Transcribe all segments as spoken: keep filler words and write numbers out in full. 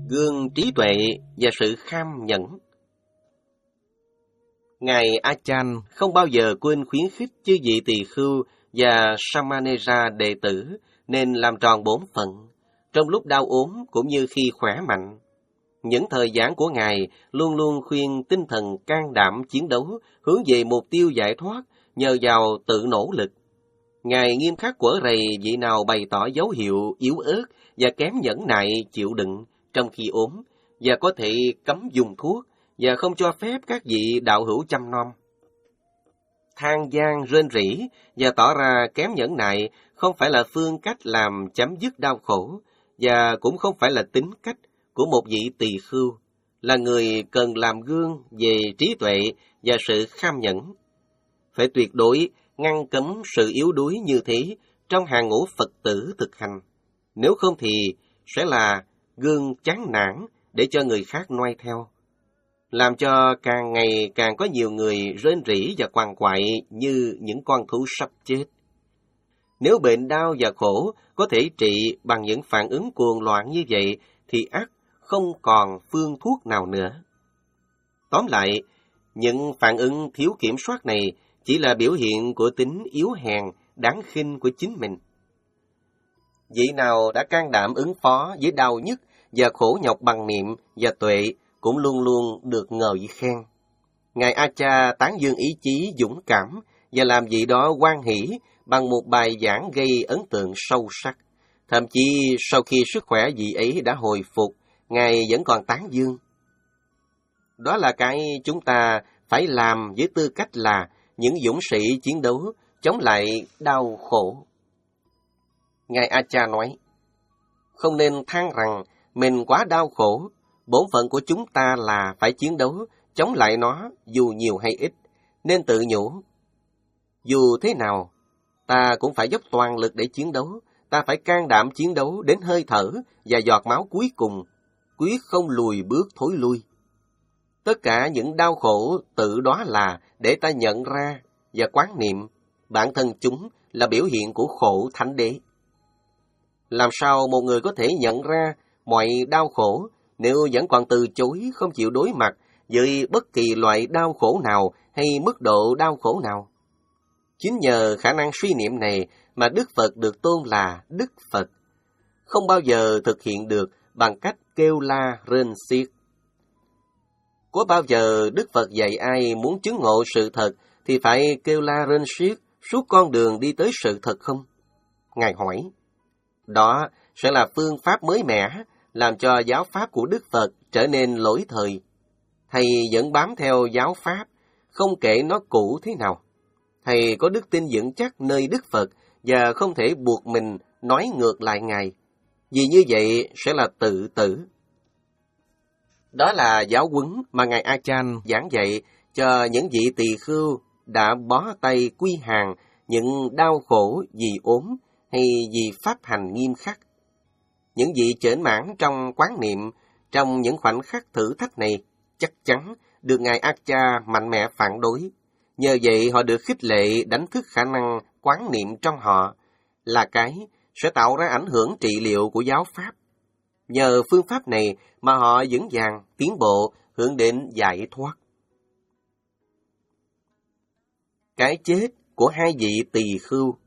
Gương trí tuệ và sự kham nhẫn. Ngài Achan không bao giờ quên khuyến khích chư vị tỳ khưu và Samanera đệ tử nên làm tròn bổn phận, trong lúc đau ốm cũng như khi khỏe mạnh. Những thời giảng của Ngài luôn luôn khuyên tinh thần can đảm chiến đấu, hướng về mục tiêu giải thoát nhờ vào tự nỗ lực. Ngài nghiêm khắc quở rầy vị nào bày tỏ dấu hiệu yếu ớt và kém nhẫn nại chịu đựng trong khi ốm, và có thể cấm dùng thuốc, và không cho phép các vị đạo hữu chăm nom. Than gian rên rỉ và tỏ ra kém nhẫn nại không phải là phương cách làm chấm dứt đau khổ, và cũng không phải là tính cách của một vị tỳ khưu, là người cần làm gương về trí tuệ và sự kham nhẫn. Phải tuyệt đối ngăn cấm sự yếu đuối như thế trong hàng ngũ Phật tử thực hành, nếu không thì sẽ là gương chán nản để cho người khác noi theo, làm cho càng ngày càng có nhiều người rên rỉ và quằn quại như những con thú sắp chết. Nếu bệnh đau và khổ có thể trị bằng những phản ứng cuồng loạn như vậy, thì ắt không còn phương thuốc nào nữa. Tóm lại, những phản ứng thiếu kiểm soát này chỉ là biểu hiện của tính yếu hèn, đáng khinh của chính mình. Vị nào đã can đảm ứng phó với đau nhức và khổ nhọc bằng niệm và tuệ cũng luôn luôn được ngợi khen. Ngài A-cha tán dương ý chí dũng cảm và làm gì đó hoan hỷ bằng một bài giảng gây ấn tượng sâu sắc. Thậm chí sau khi sức khỏe vị ấy đã hồi phục, Ngài vẫn còn tán dương. Đó là cái chúng ta phải làm với tư cách là những dũng sĩ chiến đấu chống lại đau khổ. Ngài A-cha nói, không nên than rằng mình quá đau khổ, bổn phận của chúng ta là phải chiến đấu chống lại nó dù nhiều hay ít, nên tự nhủ. Dù thế nào, ta cũng phải dốc toàn lực để chiến đấu, ta phải can đảm chiến đấu đến hơi thở và giọt máu cuối cùng, quyết không lùi bước thối lui. Tất cả những đau khổ tự đó là để ta nhận ra và quán niệm bản thân chúng là biểu hiện của khổ thánh đế. Làm sao một người có thể nhận ra mọi đau khổ nếu vẫn còn từ chối không chịu đối mặt với bất kỳ loại đau khổ nào hay mức độ đau khổ nào? Chính nhờ khả năng suy niệm này mà Đức Phật được tôn là Đức Phật, không bao giờ thực hiện được bằng cách kêu la rên xiết. Có bao giờ Đức Phật dạy ai muốn chứng ngộ sự thật thì phải kêu la rên xiết suốt con đường đi tới sự thật không? Ngài hỏi, đó sẽ là phương pháp mới mẻ, làm cho giáo pháp của Đức Phật trở nên lỗi thời. Thầy vẫn bám theo giáo pháp, không kể nó cũ thế nào. Thầy có đức tin vững chắc nơi Đức Phật và không thể buộc mình nói ngược lại Ngài, vì như vậy sẽ là tự tử. Đó là giáo huấn mà Ngài A-chan giảng dạy cho những vị tỳ khưu đã bó tay quy hàng những đau khổ vì ốm hay vì pháp hành nghiêm khắc. Những vị chểnh mãn trong quán niệm trong những khoảnh khắc thử thách này chắc chắn được Ngài A-cha mạnh mẽ phản đối. Nhờ vậy họ được khích lệ đánh thức khả năng quán niệm trong họ, là cái sẽ tạo ra ảnh hưởng trị liệu của giáo pháp. Nhờ phương pháp này mà họ vững vàng tiến bộ hướng đến giải thoát. Cái chết của hai vị tỳ khưu.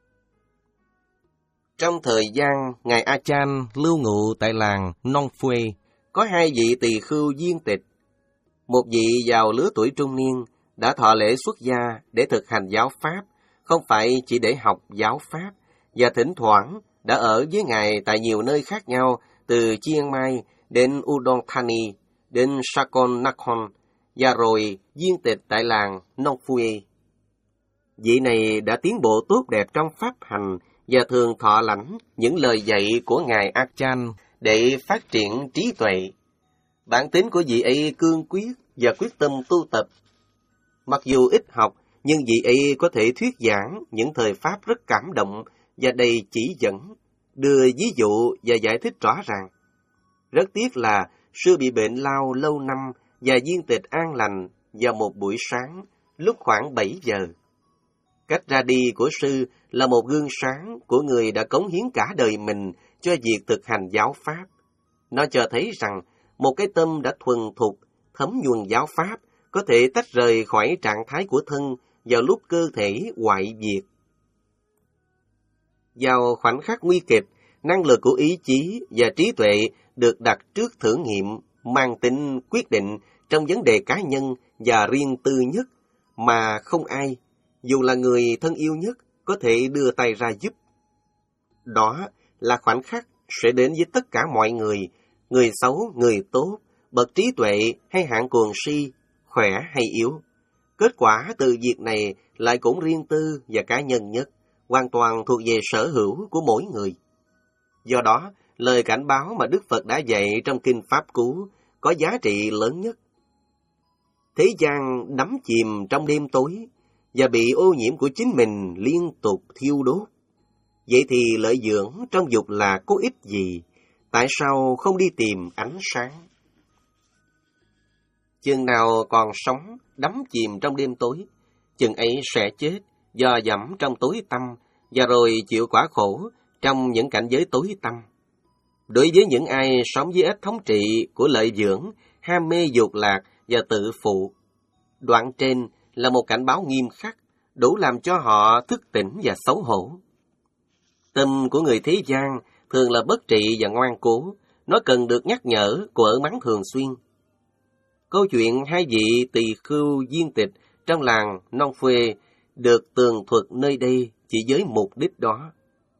Trong thời gian Ngài A-chan lưu ngụ tại làng Nong Phue, có hai vị tỳ khưu viên tịch. Một vị vào lứa tuổi trung niên đã thọ lễ xuất gia để thực hành giáo pháp, không phải chỉ để học giáo pháp, và thỉnh thoảng đã ở với Ngài tại nhiều nơi khác nhau, từ Chiang Mai đến Udon Thani, đến Sakon Nakhon, và rồi viên tịch tại làng Nong Phue. Vị này đã tiến bộ tốt đẹp trong pháp hành và thường thọ lãnh những lời dạy của Ngài A-chan để phát triển trí tuệ. Bản tính của vị ấy cương quyết và quyết tâm tu tập. Mặc dù ít học, nhưng vị ấy có thể thuyết giảng những thời pháp rất cảm động và đầy chỉ dẫn, đưa ví dụ và giải thích rõ ràng. Rất tiếc là sư bị bệnh lao lâu năm và viên tịch an lành vào một buổi sáng lúc khoảng bảy giờ. Cách ra đi của sư là một gương sáng của người đã cống hiến cả đời mình cho việc thực hành giáo pháp. Nó cho thấy rằng một cái tâm đã thuần thục, thấm nhuần giáo pháp, có thể tách rời khỏi trạng thái của thân vào lúc cơ thể hoại diệt. Vào khoảnh khắc nguy kịch, năng lực của ý chí và trí tuệ được đặt trước thử nghiệm, mang tính quyết định trong vấn đề cá nhân và riêng tư nhất, mà không ai, dù là người thân yêu nhất, có thể đưa tay ra giúp. Đó là khoảnh khắc sẽ đến với tất cả mọi người, người xấu, người tốt, bậc trí tuệ hay hạng cuồng si, khỏe hay yếu. Kết quả từ việc này lại cũng riêng tư và cá nhân nhất, hoàn toàn thuộc về sở hữu của mỗi người. Do đó, lời cảnh báo mà Đức Phật đã dạy trong Kinh Pháp Cú có giá trị lớn nhất. Thế gian đắm chìm trong đêm tối và bị ô nhiễm của chính mình liên tục thiêu đốt. Vậy thì lợi dưỡng trong dục là có ích gì? Tại sao không đi tìm ánh sáng? Chừng nào còn sống, đắm chìm trong đêm tối, chừng ấy sẽ chết, do dẫm trong tối tăm, và rồi chịu quả khổ trong những cảnh giới tối tăm. Đối với những ai sống dưới ách thống trị của lợi dưỡng, ham mê dục lạc và tự phụ, đoạn trên là một cảnh báo nghiêm khắc, đủ làm cho họ thức tỉnh và xấu hổ. Tâm của người thế gian thường là bất trị và ngoan cố, nó cần được nhắc nhở, quở mắng thường xuyên. Câu chuyện hai vị tỳ khưu viên tịch trong làng Non Phê được tường thuật nơi đây chỉ với mục đích đó.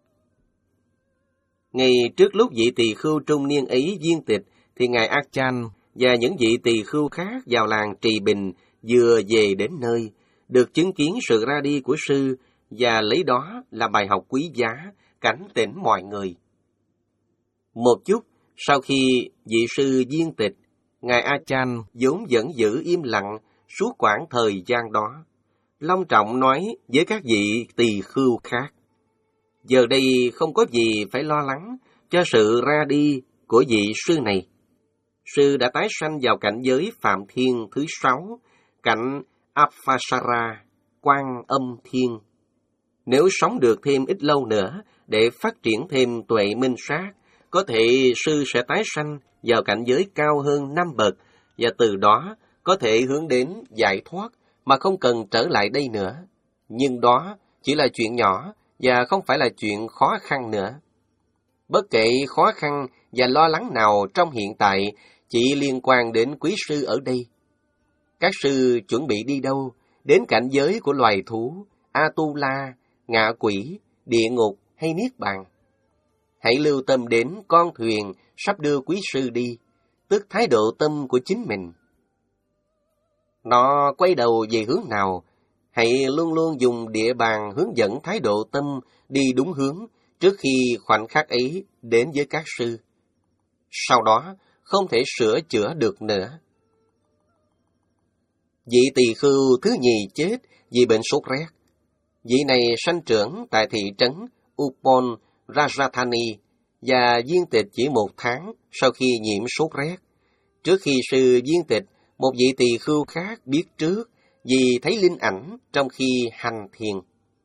Ngay trước lúc vị tỳ khưu trung niên ấy viên tịch, thì ngài Achan và những vị tỳ khưu khác vào làng Trì Bình vừa về đến nơi, được chứng kiến sự ra đi của sư và lấy đó là bài học quý giá, cảnh tỉnh mọi người. Một chút sau khi vị sư viên tịch, ngài Achan vốn vẫn giữ im lặng suốt quãng thời gian đó, long trọng nói với các vị tỳ khưu khác: giờ đây không có gì phải lo lắng cho sự ra đi của vị sư này. Sư đã tái sanh vào cảnh giới Phạm Thiên thứ sáu, cảnh Apsara, Quan Âm Thiên. Nếu sống được thêm ít lâu nữa để phát triển thêm tuệ minh sát, có thể sư sẽ tái sanh vào cảnh giới cao hơn năm bậc, và từ đó có thể hướng đến giải thoát mà không cần trở lại đây nữa. Nhưng đó chỉ là chuyện nhỏ và không phải là chuyện khó khăn nữa. Bất kể khó khăn và lo lắng nào trong hiện tại chỉ liên quan đến quý sư ở đây. Các sư chuẩn bị đi đâu? Đến cảnh giới của loài thú, Atula, ngạ quỷ, địa ngục hay niết bàn? Hãy lưu tâm đến con thuyền sắp đưa quý sư đi, tức thái độ tâm của chính mình. Nó quay đầu về hướng nào? Hãy luôn luôn dùng địa bàn hướng dẫn thái độ tâm đi đúng hướng trước khi khoảnh khắc ấy đến với các sư. Sau đó, không thể sửa chữa được nữa. Vị tỳ khưu thứ nhì chết vì bệnh sốt rét. Vị này sanh trưởng tại thị trấn Upon Rajatani và viên tịch chỉ một tháng sau khi nhiễm sốt rét. Trước khi sư viên tịch, một vị tỳ khưu khác biết trước vì thấy linh ảnh trong khi hành thiền.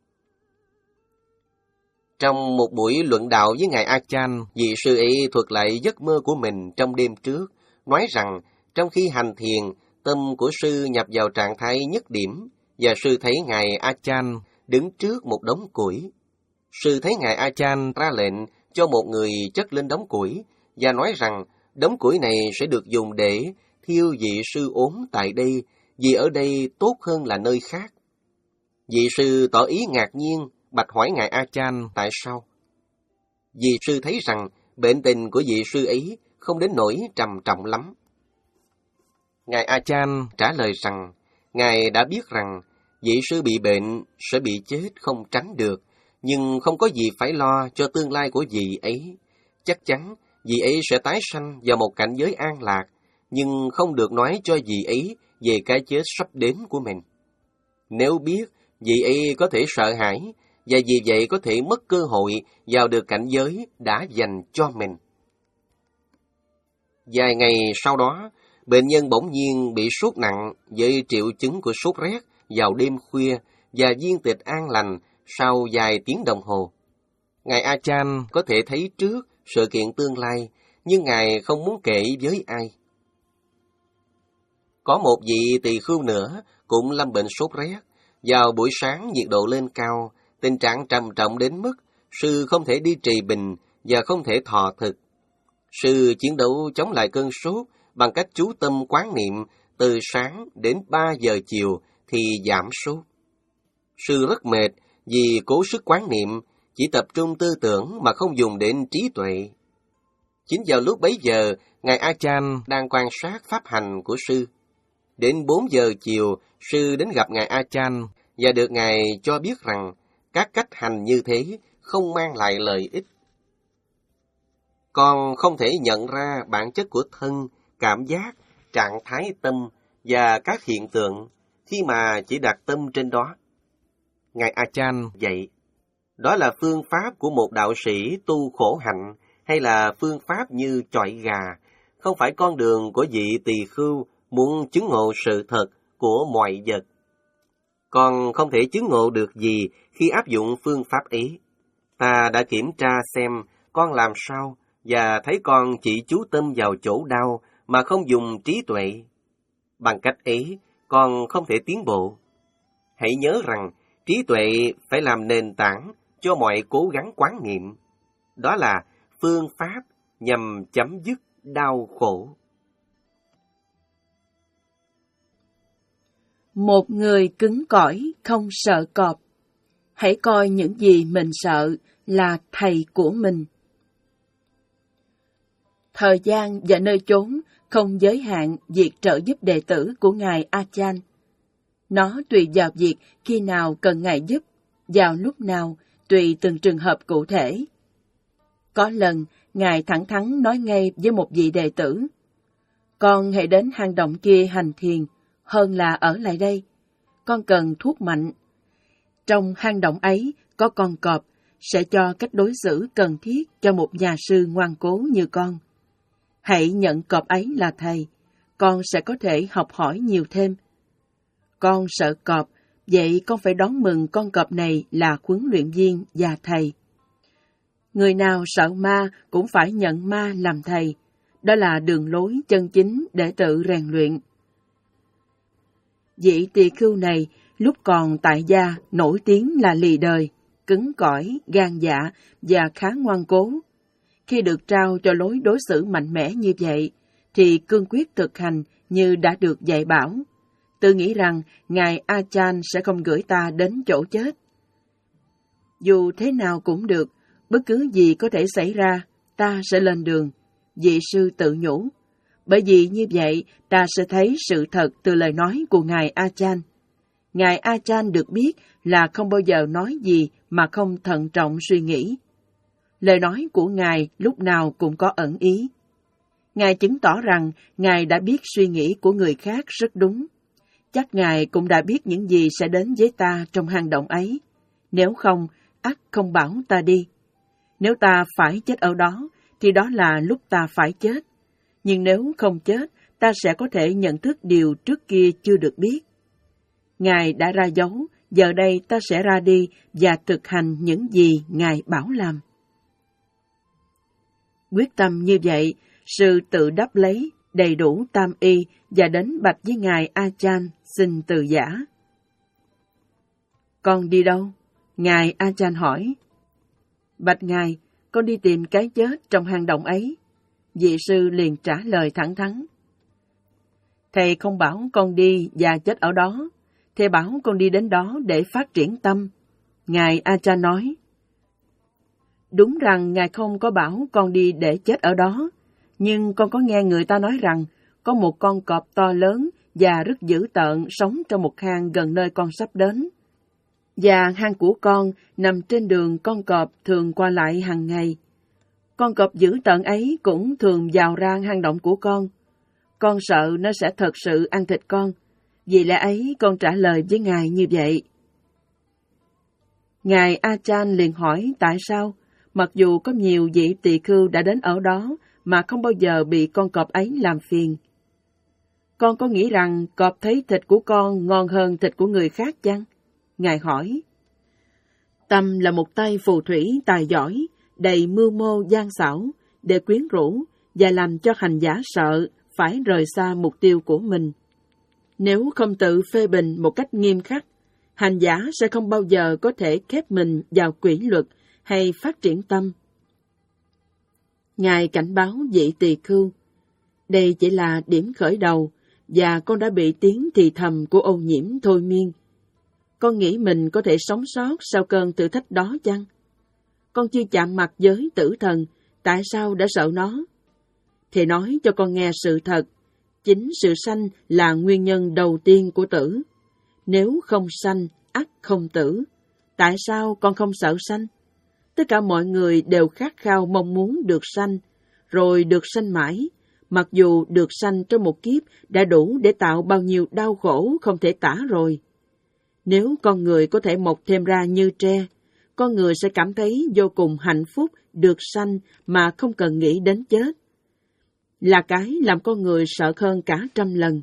Trong một buổi luận đạo với ngài Achan, vị sư ấy thuật lại giấc mơ của mình trong đêm trước, nói rằng trong khi hành thiền, tâm của sư nhập vào trạng thái nhất điểm, và sư thấy ngài Achan đứng trước một đống củi. Sư thấy ngài Achan ra lệnh cho một người chất lên đống củi, và nói rằng đống củi này sẽ được dùng để thiêu vị sư ốm tại đây, vì ở đây tốt hơn là nơi khác. Vị sư tỏ ý ngạc nhiên, bạch hỏi ngài Achan tại sao. Vị sư thấy rằng bệnh tình của vị sư ấy không đến nỗi trầm trọng lắm. Ngài Achan trả lời rằng, ngài đã biết rằng vị sư bị bệnh sẽ bị chết không tránh được, nhưng không có gì phải lo cho tương lai của vị ấy. Chắc chắn vị ấy sẽ tái sanh vào một cảnh giới an lạc, nhưng không được nói cho vị ấy về cái chết sắp đến của mình. Nếu biết, vị ấy có thể sợ hãi, và vì vậy có thể mất cơ hội vào được cảnh giới đã dành cho mình. Vài ngày sau đó, bệnh nhân bỗng nhiên bị sốt nặng với triệu chứng của sốt rét vào đêm khuya và viên tịch an lành sau vài tiếng đồng hồ. Ngài Achan có thể thấy trước sự kiện tương lai, nhưng Ngài không muốn kể với ai. Có một vị tỳ khưu nữa cũng lâm bệnh sốt rét. Vào buổi sáng nhiệt độ lên cao, tình trạng trầm trọng đến mức sư không thể đi trì bình và không thể thọ thực. Sư chiến đấu chống lại cơn sốt bằng cách chú tâm quán niệm từ sáng đến ba giờ chiều thì giảm sốt. Sư rất mệt vì cố sức quán niệm, chỉ tập trung tư tưởng mà không dùng đến trí tuệ. Chính vào lúc bấy giờ, Ngài A Chan đang quan sát pháp hành của sư. Đến bốn giờ chiều, sư đến gặp Ngài A Chan và được Ngài cho biết rằng các cách hành như thế không mang lại lợi ích. Con không thể nhận ra bản chất của thân, cảm giác, trạng thái tâm và các hiện tượng khi mà chỉ đặt tâm trên đó. Ngài A Chan dạy, đó là phương pháp của một đạo sĩ tu khổ hạnh hay là phương pháp như chọi gà, không phải con đường của vị tỳ khưu muốn chứng ngộ sự thật của mọi vật. Con không thể chứng ngộ được gì khi áp dụng phương pháp ấy. Ta đã kiểm tra xem con làm sao và thấy con chỉ chú tâm vào chỗ đau mà không dùng trí tuệ. Bằng cách ấy, con không thể tiến bộ. Hãy nhớ rằng trí tuệ phải làm nền tảng cho mọi cố gắng quán niệm. Đó là phương pháp nhằm chấm dứt đau khổ. Một người cứng cỏi không sợ cọp. Hãy coi những gì mình sợ là thầy của mình. Thời gian và nơi chốn không giới hạn việc trợ giúp đệ tử của Ngài A Chan. Nó tùy vào việc khi nào cần Ngài giúp, vào lúc nào, tùy từng trường hợp cụ thể. Có lần, Ngài thẳng thắn nói ngay với một vị đệ tử, con hãy đến hang động kia hành thiền, hơn là ở lại đây. Con cần thuốc mạnh. Trong hang động ấy có con cọp, sẽ cho cách đối xử cần thiết cho một nhà sư ngoan cố như con. Hãy nhận cọp ấy là thầy, con sẽ có thể học hỏi nhiều thêm. Con sợ cọp, vậy con phải đón mừng con cọp này là huấn luyện viên và thầy. Người nào sợ ma cũng phải nhận ma làm thầy. Đó là đường lối chân chính để tự rèn luyện. Vị tỳ khưu này lúc còn tại gia nổi tiếng là lì đời, cứng cỏi, gan dạ và khá ngoan cố. Khi được trao cho lối đối xử mạnh mẽ như vậy, thì cương quyết thực hành như đã được dạy bảo. Tự nghĩ rằng Ngài A Chan sẽ không gửi ta đến chỗ chết. Dù thế nào cũng được, bất cứ gì có thể xảy ra, ta sẽ lên đường, vị sư tự nhủ. Bởi vì như vậy, ta sẽ thấy sự thật từ lời nói của Ngài A Chan. Ngài A Chan được biết là không bao giờ nói gì mà không thận trọng suy nghĩ. Lời nói của Ngài lúc nào cũng có ẩn ý. Ngài chứng tỏ rằng Ngài đã biết suy nghĩ của người khác rất đúng. Chắc Ngài cũng đã biết những gì sẽ đến với ta trong hang động ấy. Nếu không, ắt không bảo ta đi. Nếu ta phải chết ở đó, thì đó là lúc ta phải chết. Nhưng nếu không chết, ta sẽ có thể nhận thức điều trước kia chưa được biết. Ngài đã ra dấu, giờ đây ta sẽ ra đi và thực hành những gì Ngài bảo làm. Quyết tâm như vậy, sư tự đắp lấy đầy đủ tam y và đến bạch với Ngài A Chan xin từ giả. Con đi đâu? Ngài A Chan hỏi. Bạch Ngài, con đi tìm cái chết trong hang động ấy. Vị sư liền trả lời thẳng thắn. Thầy không bảo con đi và chết ở đó, thầy bảo con đi đến đó để phát triển tâm. Ngài A Chan nói. Đúng rằng Ngài không có bảo con đi để chết ở đó, nhưng con có nghe người ta nói rằng có một con cọp to lớn và rất dữ tợn sống trong một hang gần nơi con sắp đến. Và hang của con nằm trên đường con cọp thường qua lại hàng ngày. Con cọp dữ tợn ấy cũng thường vào ra hang động của con. Con sợ nó sẽ thật sự ăn thịt con. Vì lẽ ấy con trả lời với Ngài như vậy. Ngài A Chan liền hỏi tại sao, mặc dù có nhiều vị tỳ khưu đã đến ở đó mà không bao giờ bị con cọp ấy làm phiền. Con có nghĩ rằng cọp thấy thịt của con ngon hơn thịt của người khác chăng? Ngài hỏi. Tâm là một tay phù thủy tài giỏi, đầy mưu mô gian xảo, để quyến rũ và làm cho hành giả sợ phải rời xa mục tiêu của mình. Nếu không tự phê bình một cách nghiêm khắc, hành giả sẽ không bao giờ có thể khép mình vào quy luật hay phát triển tâm. Ngài cảnh báo vị tỳ khưu, đây chỉ là điểm khởi đầu và con đã bị tiếng thì thầm của ô nhiễm thôi miên. Con nghĩ mình có thể sống sót sau cơn thử thách đó chăng? Con chưa chạm mặt với tử thần, tại sao đã sợ nó? Thầy nói cho con nghe sự thật, chính sự sanh là nguyên nhân đầu tiên của tử. Nếu không sanh, ắt không tử. Tại sao con không sợ sanh? Tất cả mọi người đều khát khao mong muốn được sanh, rồi được sanh mãi, mặc dù được sanh trong một kiếp đã đủ để tạo bao nhiêu đau khổ không thể tả rồi. Nếu con người có thể mọc thêm ra như tre, con người sẽ cảm thấy vô cùng hạnh phúc được sanh mà không cần nghĩ đến chết. Là cái làm con người sợ hơn cả trăm lần.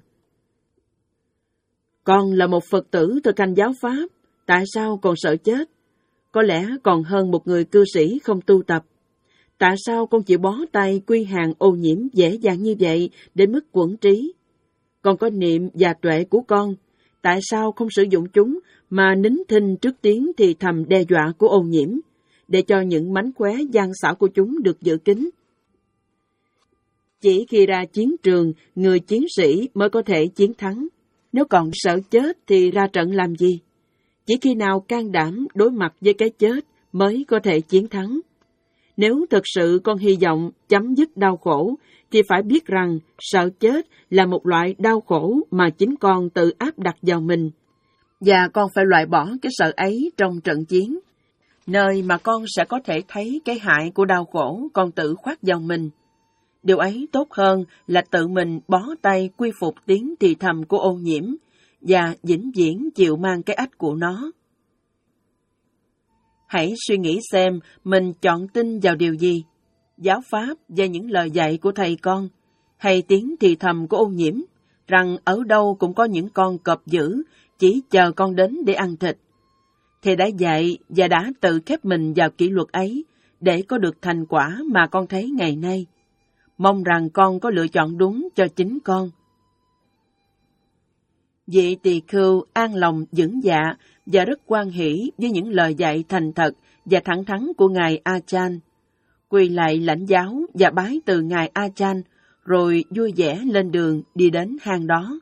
Con là một Phật tử thực hành giáo Pháp, tại sao còn sợ chết? Có lẽ còn hơn một người cư sĩ không tu tập. Tại sao con chịu bó tay quy hàng ô nhiễm dễ dàng như vậy đến mức quẫn trí? Con có niệm và tuệ của con, tại sao không sử dụng chúng mà nín thinh trước tiếng thì thầm đe dọa của ô nhiễm, để cho những mánh khóe gian xảo của chúng được giữ kín? Chỉ khi ra chiến trường, người chiến sĩ mới có thể chiến thắng. Nếu còn sợ chết thì ra trận làm gì? Chỉ khi nào can đảm đối mặt với cái chết mới có thể chiến thắng. Nếu thực sự con hy vọng chấm dứt đau khổ, thì phải biết rằng sợ chết là một loại đau khổ mà chính con tự áp đặt vào mình. Và con phải loại bỏ cái sợ ấy trong trận chiến, nơi mà con sẽ có thể thấy cái hại của đau khổ con tự khoác vào mình. Điều ấy tốt hơn là tự mình bó tay quy phục tiếng thì thầm của ô nhiễm và vĩnh viễn chịu mang cái ách của nó. Hãy suy nghĩ xem mình chọn tin vào điều gì, giáo Pháp và những lời dạy của thầy con, hay tiếng thì thầm của ô nhiễm, rằng ở đâu cũng có những con cọp dữ, chỉ chờ con đến để ăn thịt. Thầy đã dạy và đã tự khép mình vào kỷ luật ấy để có được thành quả mà con thấy ngày nay. Mong rằng con có lựa chọn đúng cho chính con. Vị tỳ khưu an lòng vững dạ và rất hoan hỷ với những lời dạy thành thật và thẳng thắn của Ngài A-chan. Quỳ lạy lãnh giáo và bái từ Ngài A-chan, rồi vui vẻ lên đường đi đến hang đó.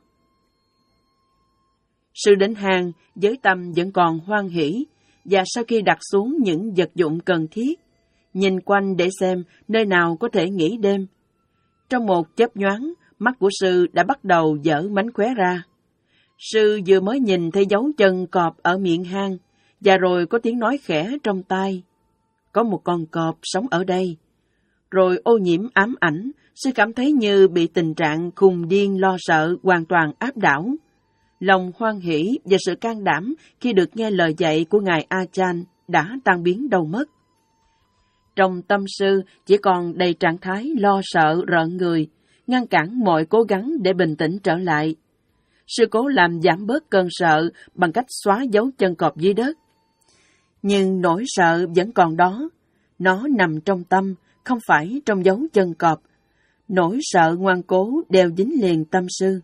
Sư đến hang với tâm vẫn còn hoan hỷ, và sau khi đặt xuống những vật dụng cần thiết, nhìn quanh để xem nơi nào có thể nghỉ đêm. Trong một chớp nhoáng, mắt của sư đã bắt đầu dở mánh khóe ra. Sư vừa mới nhìn thấy dấu chân cọp ở miệng hang, và rồi có tiếng nói khẽ trong tai. Có một con cọp sống ở đây. Rồi ô nhiễm ám ảnh, sư cảm thấy như bị tình trạng khùng điên lo sợ hoàn toàn áp đảo. Lòng hoan hỷ và sự can đảm khi được nghe lời dạy của Ngài A-chan đã tan biến đâu mất. Trong tâm sư chỉ còn đầy trạng thái lo sợ rợn người, ngăn cản mọi cố gắng để bình tĩnh trở lại. Sư cố làm giảm bớt cơn sợ bằng cách xóa dấu chân cọp dưới đất. Nhưng nỗi sợ vẫn còn đó. Nó nằm trong tâm, không phải trong dấu chân cọp. Nỗi sợ ngoan cố đeo dính liền tâm sư.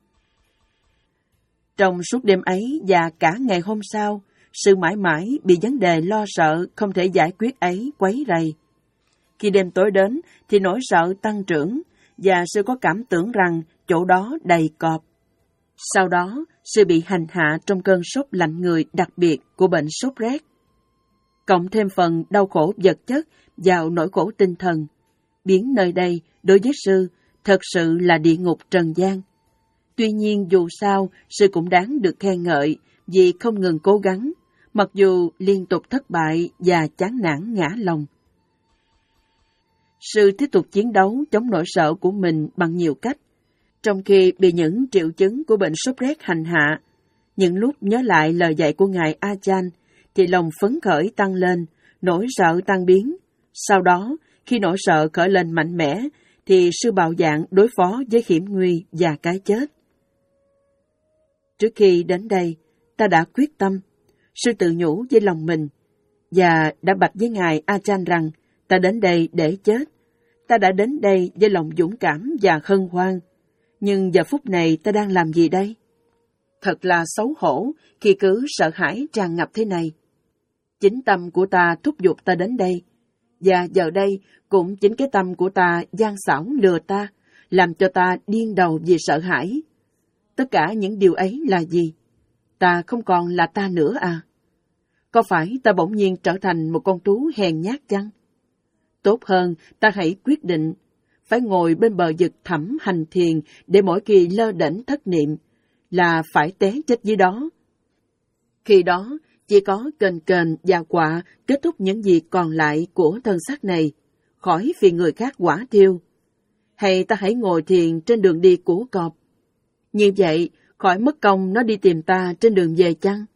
Trong suốt đêm ấy và cả ngày hôm sau, sư mãi mãi bị vấn đề lo sợ không thể giải quyết ấy quấy rầy. Khi đêm tối đến thì nỗi sợ tăng trưởng, và sư có cảm tưởng rằng chỗ đó đầy cọp. Sau đó, sư bị hành hạ trong cơn sốt lạnh người đặc biệt của bệnh sốt rét. Cộng thêm phần đau khổ vật chất vào nỗi khổ tinh thần, biến nơi đây đối với sư thật sự là địa ngục trần gian. Tuy nhiên dù sao, sư cũng đáng được khen ngợi vì không ngừng cố gắng, mặc dù liên tục thất bại và chán nản ngã lòng. Sư tiếp tục chiến đấu chống nỗi sợ của mình bằng nhiều cách. Trong khi bị những triệu chứng của bệnh sốt rét hành hạ, những lúc nhớ lại lời dạy của Ngài A-chan, thì lòng phấn khởi tăng lên, nỗi sợ tan biến. Sau đó, khi nỗi sợ khởi lên mạnh mẽ, thì sư bạo dạn đối phó với hiểm nguy và cái chết. Trước khi đến đây, ta đã quyết tâm, sư tự nhủ với lòng mình, và đã bạch với Ngài A-chan rằng ta đến đây để chết. Ta đã đến đây với lòng dũng cảm và hân hoan. Nhưng giờ phút này ta đang làm gì đây? Thật là xấu hổ khi cứ sợ hãi tràn ngập thế này. Chính tâm của ta thúc giục ta đến đây. Và giờ đây cũng chính cái tâm của ta gian xảo lừa ta, làm cho ta điên đầu vì sợ hãi. Tất cả những điều ấy là gì? Ta không còn là ta nữa à? Có phải ta bỗng nhiên trở thành một con thú hèn nhát chăng? Tốt hơn ta hãy quyết định phải ngồi bên bờ vực thẳm hành thiền để mỗi khi lơ đễnh thất niệm là phải té chết dưới đó. Khi đó chỉ có kền kền và quạ kết thúc những gì còn lại của thân xác này, khỏi phiền người khác quả thiêu. Hay ta hãy ngồi thiền trên đường đi của cọp. Như vậy, khỏi mất công nó đi tìm ta trên đường về chăng?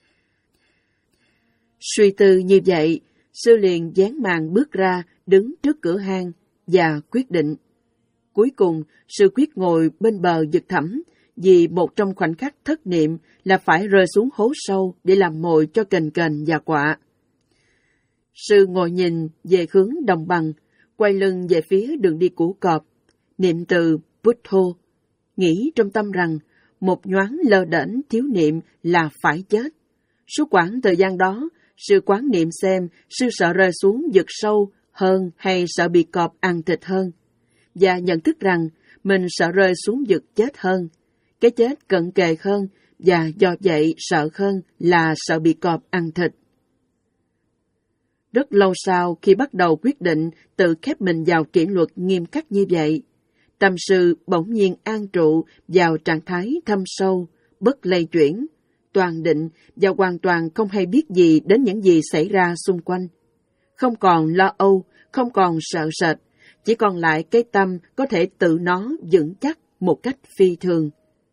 Suy tư như vậy, sư liền dán màn bước ra, đứng trước cửa hang và quyết định. Cuối cùng, sư quyết ngồi bên bờ vực thẳm, vì một trong khoảnh khắc thất niệm là phải rơi xuống hố sâu để làm mồi cho kền kền và quạ. Sư ngồi nhìn về hướng đồng bằng, quay lưng về phía đường đi của cọp, niệm từ Buddha, nghĩ trong tâm rằng một nhoáng lơ đễnh thiếu niệm là phải chết. Suốt quãng thời gian đó, sư quán niệm xem sư sợ rơi xuống vực sâu hơn hay sợ bị cọp ăn thịt hơn, và nhận thức rằng mình sợ rơi xuống vực chết hơn, cái chết cận kề hơn, và do vậy sợ hơn là sợ bị cọp ăn thịt. Rất lâu sau khi bắt đầu quyết định tự khép mình vào kỷ luật nghiêm khắc như vậy, tâm sư bỗng nhiên an trụ vào trạng thái thâm sâu, bất lay chuyển, toàn định và hoàn toàn không hay biết gì đến những gì xảy ra xung quanh. Không còn lo âu, không còn sợ sệt, chỉ còn lại cái tâm có thể tự nó vững chắc một cách phi thường.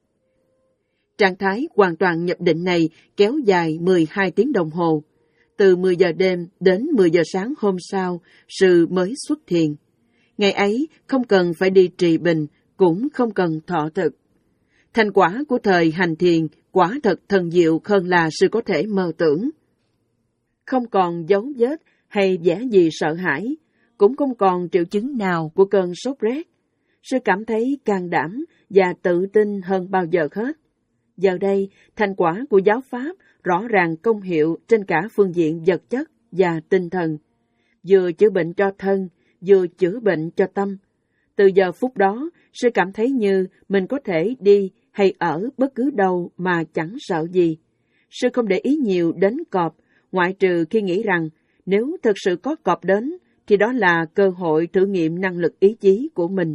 Trạng thái hoàn toàn nhập định này kéo dài mười hai tiếng đồng hồ. Từ mười giờ đêm đến mười giờ sáng hôm sau, sư mới xuất thiền. Ngày ấy không cần phải đi trì bình, cũng không cần thọ thực. Thành quả của thời hành thiền quả thật thần diệu hơn là sư có thể mơ tưởng. Không còn dấu vết hay vẻ gì sợ hãi, cũng không còn triệu chứng nào của cơn sốt rét. Sư cảm thấy can đảm và tự tin hơn bao giờ hết. Giờ đây, thành quả của giáo pháp rõ ràng công hiệu trên cả phương diện vật chất và tinh thần, vừa chữa bệnh cho thân, vừa chữa bệnh cho tâm. Từ giờ phút đó, sư cảm thấy như mình có thể đi hay ở bất cứ đâu mà chẳng sợ gì. Sư không để ý nhiều đến cọp, ngoại trừ khi nghĩ rằng nếu thực sự có cọp đến, thì đó là cơ hội thử nghiệm năng lực ý chí của mình.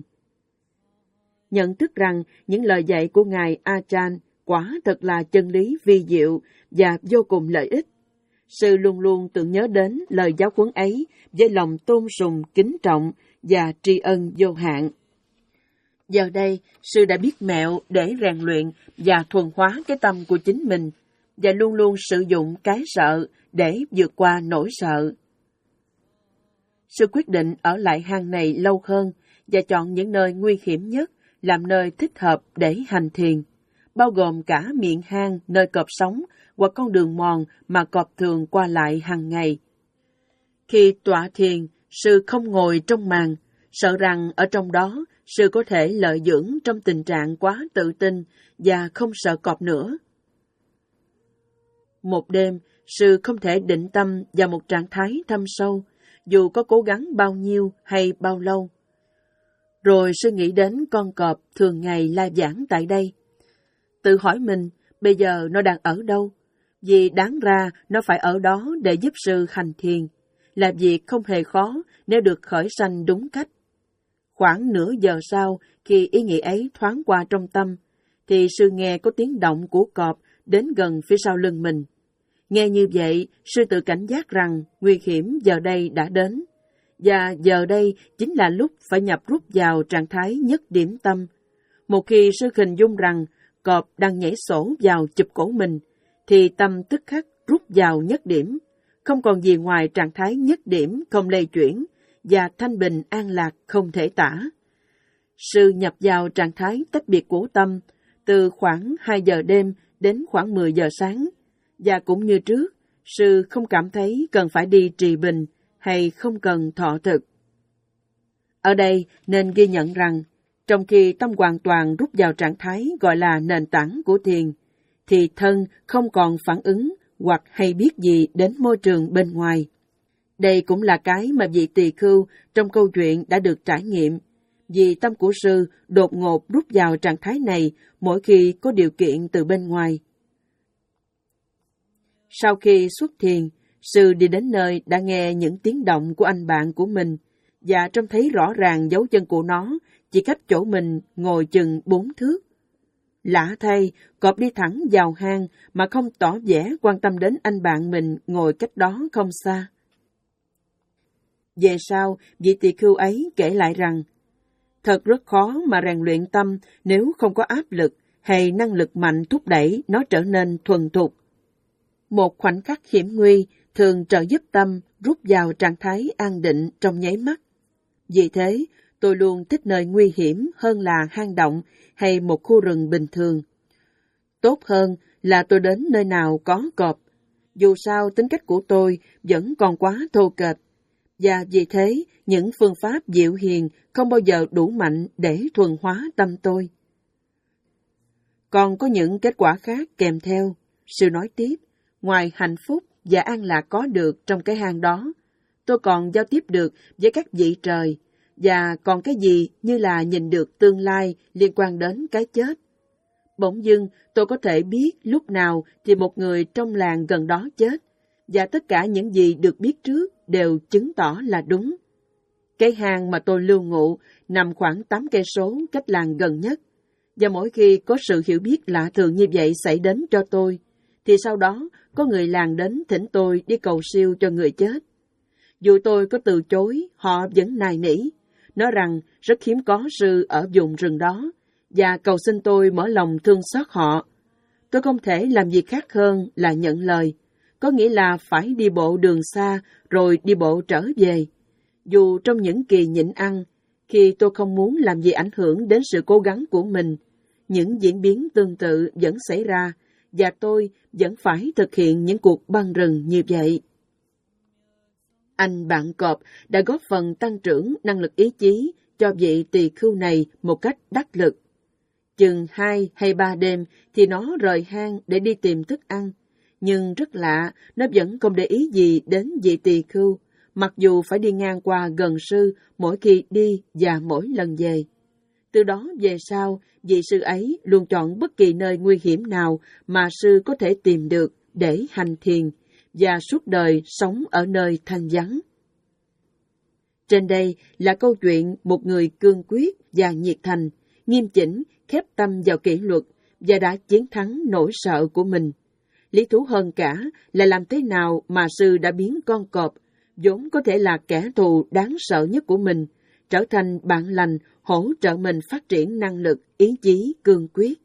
Nhận thức rằng những lời dạy của Ngài Ajahn quả thật là chân lý vi diệu và vô cùng lợi ích. Sư luôn luôn tưởng nhớ đến lời giáo huấn ấy với lòng tôn sùng, kính trọng và tri ân vô hạn. Giờ đây, sư đã biết mẹo để rèn luyện và thuần hóa cái tâm của chính mình, và luôn luôn sử dụng cái sợ để vượt qua nỗi sợ. Sư quyết định ở lại hang này lâu hơn và chọn những nơi nguy hiểm nhất làm nơi thích hợp để hành thiền, bao gồm cả miệng hang nơi cọp sống hoặc con đường mòn mà cọp thường qua lại hàng ngày. Khi tọa thiền, sư không ngồi trong màn, sợ rằng ở trong đó sư có thể lợi dưỡng trong tình trạng quá tự tin và không sợ cọp nữa. Một đêm, sư không thể định tâm vào một trạng thái thâm sâu, dù có cố gắng bao nhiêu hay bao lâu. Rồi sư nghĩ đến con cọp thường ngày la giảng tại đây. Tự hỏi mình, bây giờ nó đang ở đâu? Vì đáng ra nó phải ở đó để giúp sư hành thiền, là việc không hề khó nếu được khởi sanh đúng cách. Khoảng nửa giờ sau, khi ý nghĩ ấy thoáng qua trong tâm, thì sư nghe có tiếng động của cọp đến gần phía sau lưng mình. Nghe như vậy, sư tự cảnh giác rằng nguy hiểm giờ đây đã đến, và giờ đây chính là lúc phải nhập rút vào trạng thái nhất điểm tâm. Một khi sư hình dung rằng cọp đang nhảy sổ vào chụp cổ mình, thì tâm tức khắc rút vào nhất điểm, không còn gì ngoài trạng thái nhất điểm không lay chuyển, và thanh bình an lạc không thể tả. Sư nhập vào trạng thái tách biệt của tâm, từ khoảng hai giờ đêm đến khoảng mười giờ sáng, và cũng như trước, sư không cảm thấy cần phải đi trì bình hay không cần thọ thực. Ở đây nên ghi nhận rằng, trong khi tâm hoàn toàn rút vào trạng thái gọi là nền tảng của thiền, thì thân không còn phản ứng hoặc hay biết gì đến môi trường bên ngoài. Đây cũng là cái mà vị tỳ khưu trong câu chuyện đã được trải nghiệm, vì tâm của sư đột ngột rút vào trạng thái này mỗi khi có điều kiện từ bên ngoài. Sau khi xuất thiền, sư đi đến nơi đã nghe những tiếng động của anh bạn của mình, và trông thấy rõ ràng dấu chân của nó chỉ cách chỗ mình ngồi chừng bốn thước. Lạ thay, cọp đi thẳng vào hang mà không tỏ vẻ quan tâm đến anh bạn mình ngồi cách đó không xa. Về sau, vị tỳ khưu ấy kể lại rằng, thật rất khó mà rèn luyện tâm nếu không có áp lực hay năng lực mạnh thúc đẩy nó trở nên thuần thục. Một khoảnh khắc hiểm nguy thường trợ giúp tâm rút vào trạng thái an định trong nháy mắt. Vì thế, tôi luôn thích nơi nguy hiểm hơn là hang động hay một khu rừng bình thường. Tốt hơn là tôi đến nơi nào có cọp. Dù sao tính cách của tôi vẫn còn quá thô kệch, và vì thế những phương pháp dịu hiền không bao giờ đủ mạnh để thuần hóa tâm tôi. Còn có những kết quả khác kèm theo. Sư nói tiếp, ngoài hạnh phúc và an lạc có được trong cái hang đó, tôi còn giao tiếp được với các vị trời, và còn cái gì như là nhìn được tương lai liên quan đến cái chết. Bỗng dưng tôi có thể biết lúc nào thì một người trong làng gần đó chết, và tất cả những gì được biết trước đều chứng tỏ là đúng. Cái hang mà tôi lưu ngụ nằm khoảng tám cây số cách làng gần nhất, và mỗi khi có sự hiểu biết lạ thường như vậy xảy đến cho tôi, thì sau đó có người làng đến thỉnh tôi đi cầu siêu cho người chết. Dù tôi có từ chối, họ vẫn nài nỉ, nói rằng rất hiếm có sư ở vùng rừng đó, và cầu xin tôi mở lòng thương xót họ. Tôi không thể làm gì khác hơn là nhận lời, có nghĩa là phải đi bộ đường xa rồi đi bộ trở về. Dù trong những kỳ nhịn ăn, khi tôi không muốn làm gì ảnh hưởng đến sự cố gắng của mình, những diễn biến tương tự vẫn xảy ra, và tôi vẫn phải thực hiện những cuộc băng rừng như vậy. Anh bạn cọp đã góp phần tăng trưởng năng lực ý chí cho vị tỳ khưu này một cách đắc lực. Chừng hai hay ba đêm thì nó rời hang để đi tìm thức ăn, nhưng rất lạ, nó vẫn không để ý gì đến vị tỳ khưu, mặc dù phải đi ngang qua gần sư mỗi khi đi và mỗi lần về. Từ đó về sau, vị sư ấy luôn chọn bất kỳ nơi nguy hiểm nào mà sư có thể tìm được để hành thiền, và suốt đời sống ở nơi thanh vắng. Trên đây là câu chuyện một người cương quyết và nhiệt thành, nghiêm chỉnh, khép tâm vào kỷ luật và đã chiến thắng nỗi sợ của mình. Lý thú hơn cả là làm thế nào mà sư đã biến con cọp, vốn có thể là kẻ thù đáng sợ nhất của mình, trở thành bạn lành hỗ trợ mình phát triển năng lực, ý chí cương quyết.